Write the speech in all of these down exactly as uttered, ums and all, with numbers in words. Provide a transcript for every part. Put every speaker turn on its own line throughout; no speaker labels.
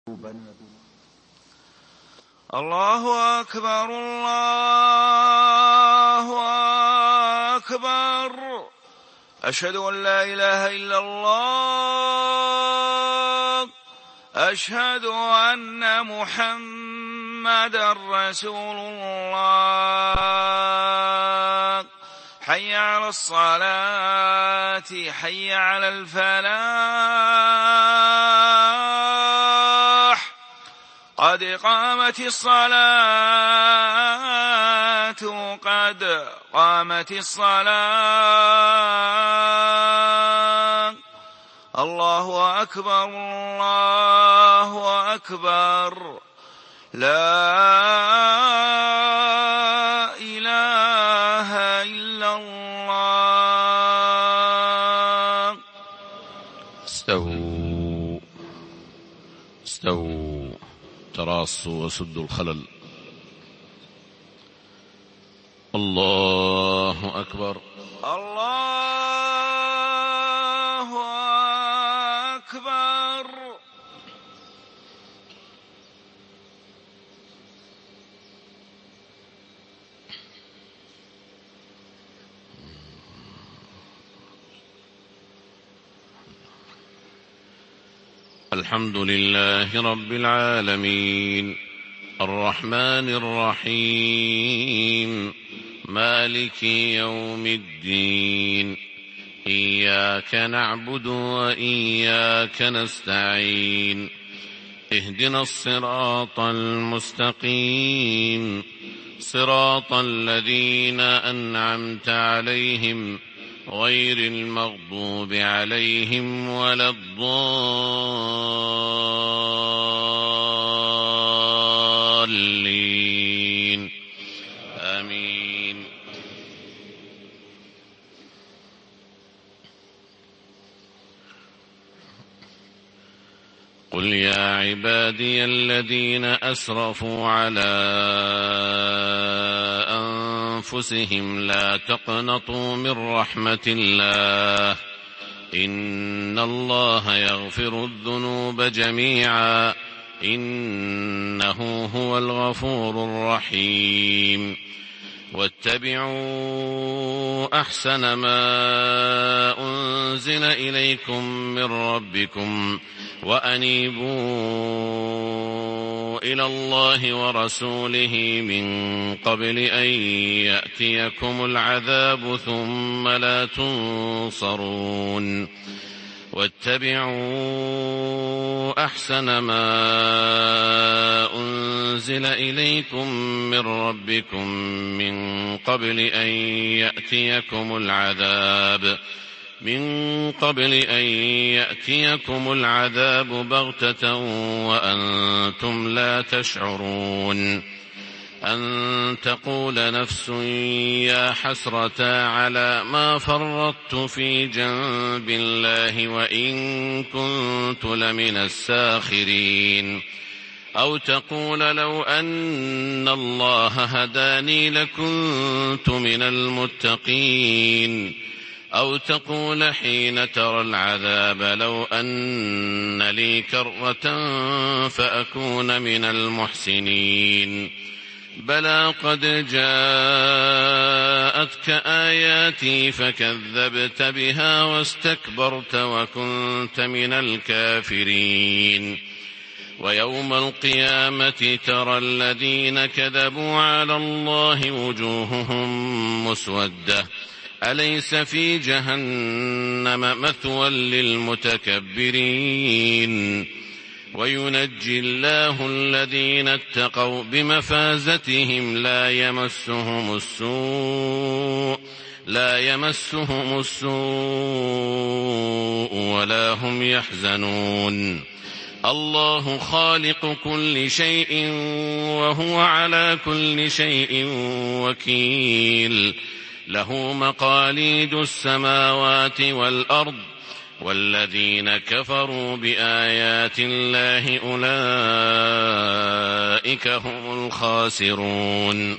الله أكبر الله أكبر. أشهد أن لا إله إلا الله. أشهد أن محمدًا رسول الله. حي على الصلاة حي على الفلاح. قد قامت الصلاة قد قامت الصلاة. الله أكبر الله أكبر. لا إله إلا الله.
استووا استووا تراصوا وسدوا الخلل. الله أكبر
الله أكبر.
الحمد لله رب العالمين الرحمن الرحيم مالك يوم الدين. إياك نعبد وإياك نستعين. اهدنا الصراط المستقيم صراط الذين أنعمت عليهم غير المغضوب عليهم ولا الضالين. آمين. قل يا عبادي الذين أسرفوا على أنفسهم لا تقنطوا من رحمة الله إن الله يغفر الذنوب جميعا إنه هو الغفور الرحيم. واتبعوا أحسن ما أنزل إليكم من ربكم وأنيبوا إلى الله ورسوله من قبل أن يأتيكم العذاب ثم لا تنصرون. واتبعوا أحسن ما أنزل إليكم من ربكم من قبل أن يأتيكم العذاب من قبل أن يأتيكم العذاب بغتة وأنتم لا تشعرون. أن تقول نفس يا حسرة على ما فرطت في جنب الله وإن كنت لمن الساخرين. أو تقول لو أن الله هداني لكنت من المتقين. أو تقول حين ترى العذاب لو أن لي كرة فأكون من المحسنين. بلى قد جاءتك آياتي فكذبت بها واستكبرت وكنت من الكافرين. ويوم القيامة ترى الذين كذبوا على الله وجوههم مسودة أليس في جهنم مثوى للمتكبرين. وينجي الله الذين اتقوا بمفازتهم لا يمسهم السوء لا يمسهم السوء ولا هم يحزنون. الله خالق كل شيء وهو على كل شيء وكيل. له مقاليد السماوات والأرض والذين كفروا بآيات الله أولئك هم الخاسرون.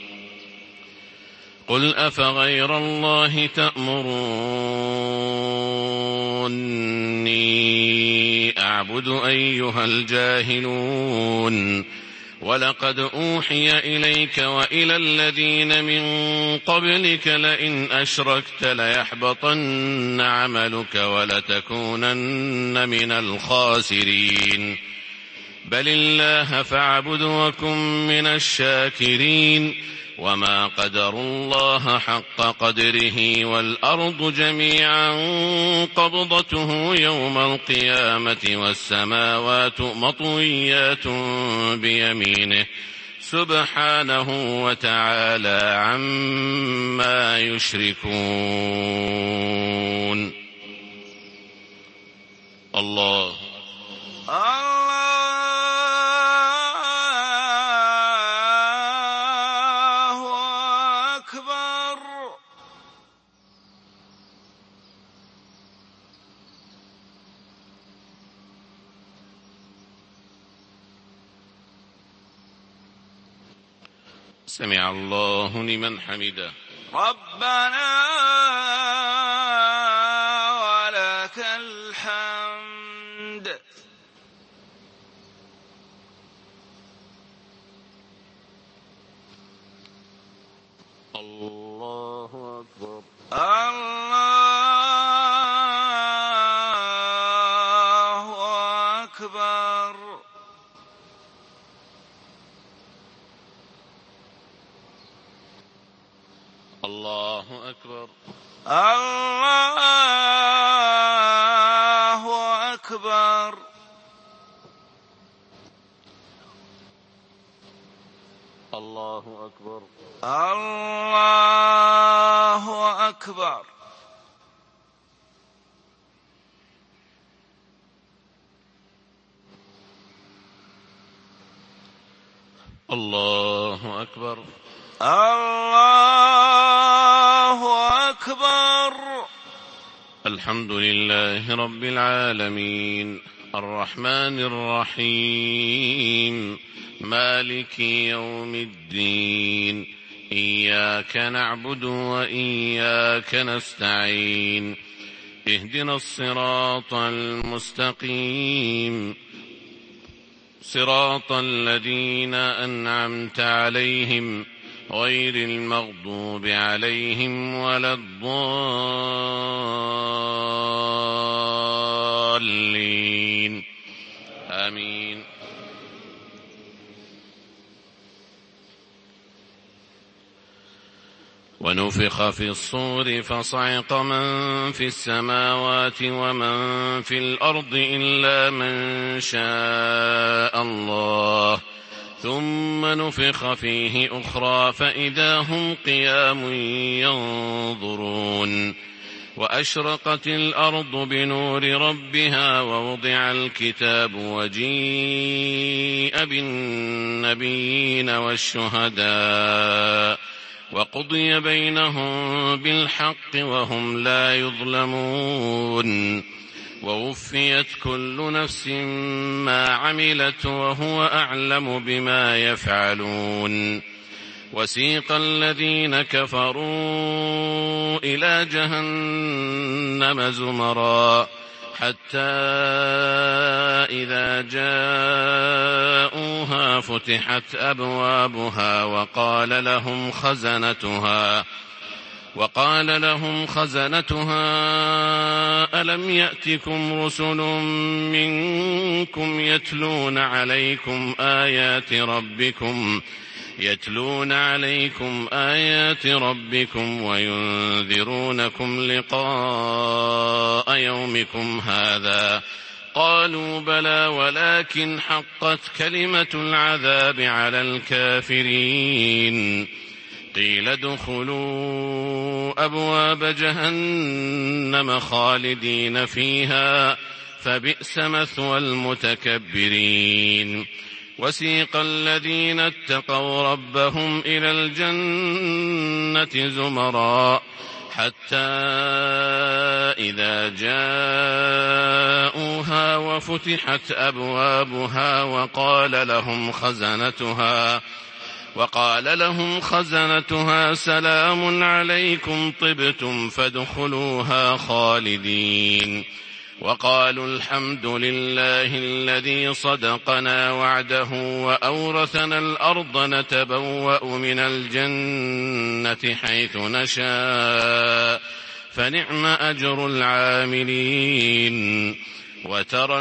قل أفغير الله تأمروني نعبد أيها الجاهلون ولقد أوحي إليك وإلى الذين من قبلك لئن أشركت ليحبطن عملك ولتكونن من الخاسرين بل الله فاعبد وكن من الشاكرين وما قدروا الله حق قدره والأرض جميعا قبضته يوم القيامة والسماوات مطويات بيمينه سبحانه وتعالى عما يشركون. الله سمع الله لمن حمده
ربنا ولك الحمد.
الله أكبر
الله أكبر.
الله أكبر
الله أكبر.
الله أكبر
الله أكبر.
الله أكبر
الله أكبر.
الحمد لله رب العالمين الرحمن الرحيم مالك يوم الدين إياك نعبد وإياك نستعين اهدنا الصراط المستقيم صراط الذين أنعمت عليهم غير المغضوب عليهم ولا الضالين آمين. ونفخ في الصور فصعق من في السماوات ومن في الأرض إلا من شاء الله ثم نفخ فيه أخرى فإذا هم قيام ينظرون وأشرقت الأرض بنور ربها ووضع الكتاب وجيء بالنبيين والشهداء وقضي بينهم بالحق وهم لا يظلمون ووفيت كل نفس ما عملت وهو أعلم بما يفعلون. وسيق الذين كفروا إلى جهنم زمرا حتى إذا جاءوها فتحت أبوابها وقال لهم خزنتها وقال لهم خزنتها ألم يأتكم رسل منكم يتلون عليكم آيات ربكم يتلون عليكم آيات ربكم وينذرونكم لقاء يومكم هذا قالوا بلى ولكن حقت كلمة العذاب على الكافرين قيل ادخلوا أبواب جهنم خالدين فيها فبئس مثوى المتكبرين. وسيق الذين اتقوا ربهم إلى الجنة زمرا حتى إذا جاءوها وفتحت أبوابها وقال لهم خزنتها وقال لهم خزنتها سلام عليكم طبتم فادخلوها خالدين وقالوا الحمد لله الذي صدقنا وعده وأورثنا الأرض نتبوأ من الجنة حيث نشاء فنعم أجر العاملين. وترى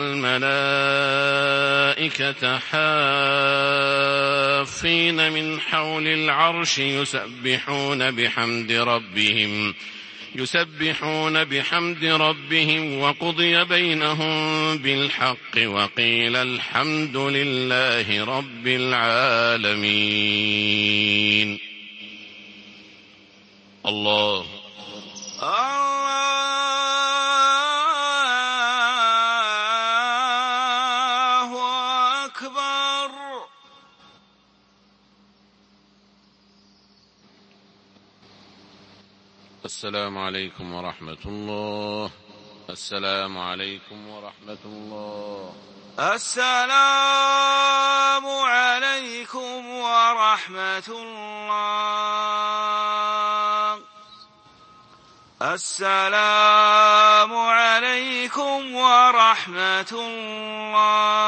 الملائكة حافين من حول العرش يسبحون بحمد ربهم يسبحون بحمد ربهم وقضي بينهم بالحق وقيل الحمد لله رب العالمين. الله
الله أكبر.
السلام عليكم ورحمة الله. السلام عليكم ورحمة الله.
السلام عليكم ورحمة الله. السلام عليكم ورحمة الله.